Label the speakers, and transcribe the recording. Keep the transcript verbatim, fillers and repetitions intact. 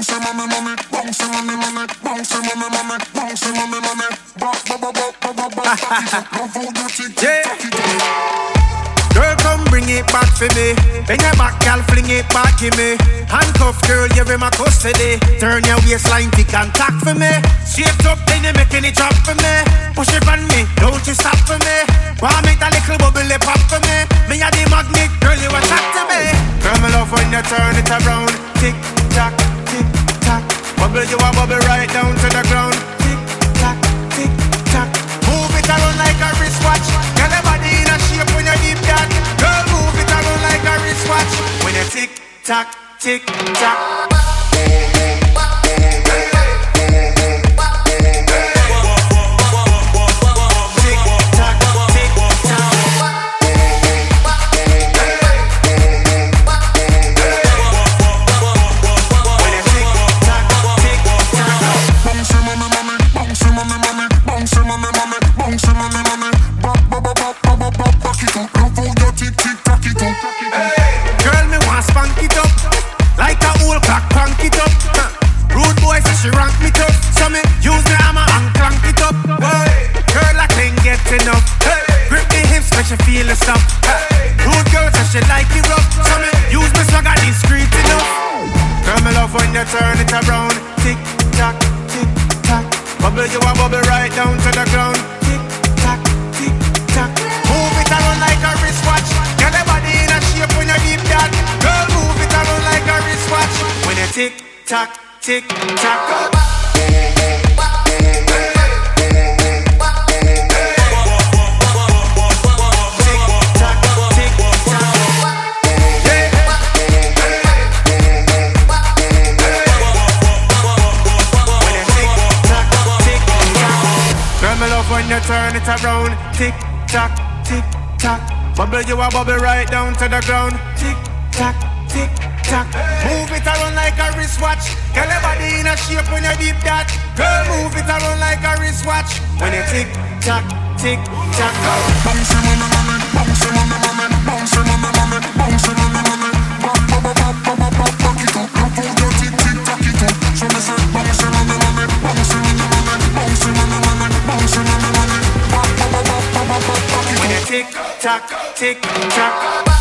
Speaker 1: Girl, come bring it back for me. Bring it back, girl, fling it back in me. Handcuff, girl, you're in my custody. Turn your waistline thick and tack for me. Shape up, then you're making it drop for me. Push it on me, don't you stop for me. Wanna make that little bubble pop for me. Me a the magnet, girl, you attract to me. Girl, me love when you turn it around. Tick tock, tick tock. Bubble, you a bubble right down to the ground. Tick tock, tick tock. Move it around like a wristwatch. Girl, your body in a shape when you deep that. Girl, move it around like a wristwatch. When you tick tock, tick tock. Girl, me want spank it up like a old clock, crank it up. Huh. Rude boy says she rank me tough, so me use me hammer and crank it up. Hey. Girl, I can't get enough. Hey. Grip the hips, make she feel the stuff. Hey. Rude girl says she like it rough, so me use me swagger discreet enough. Girl, me love when you turn it around. Tick tock, tick tock. Bubble, you a bubble right down to the ground. Tick tock, tick tock. Move it around like a wristwatch. Get your body in a shape when you deep that. Girl, move it around like a wristwatch. When you tick tock, tick tock. When you turn it around, tick tock, tick tock. Bubble, you a bubble right down to the ground. Tick tock, tick tock. Move it around like a wristwatch. Get your body in a shape when you deep that. Girl, move it around like a wristwatch. When you tick tock, tick tock. Bounce on the moment, bounce on the moment, bounce on the moment, bounce on the moment. Bop bop bop bop bop bop bop it up. Don't hold your tick tick tock it up. So me say bounce on the moment, bounce on the moment, bounce on the moment, bounce on the moment. When you tick tock, tick tock.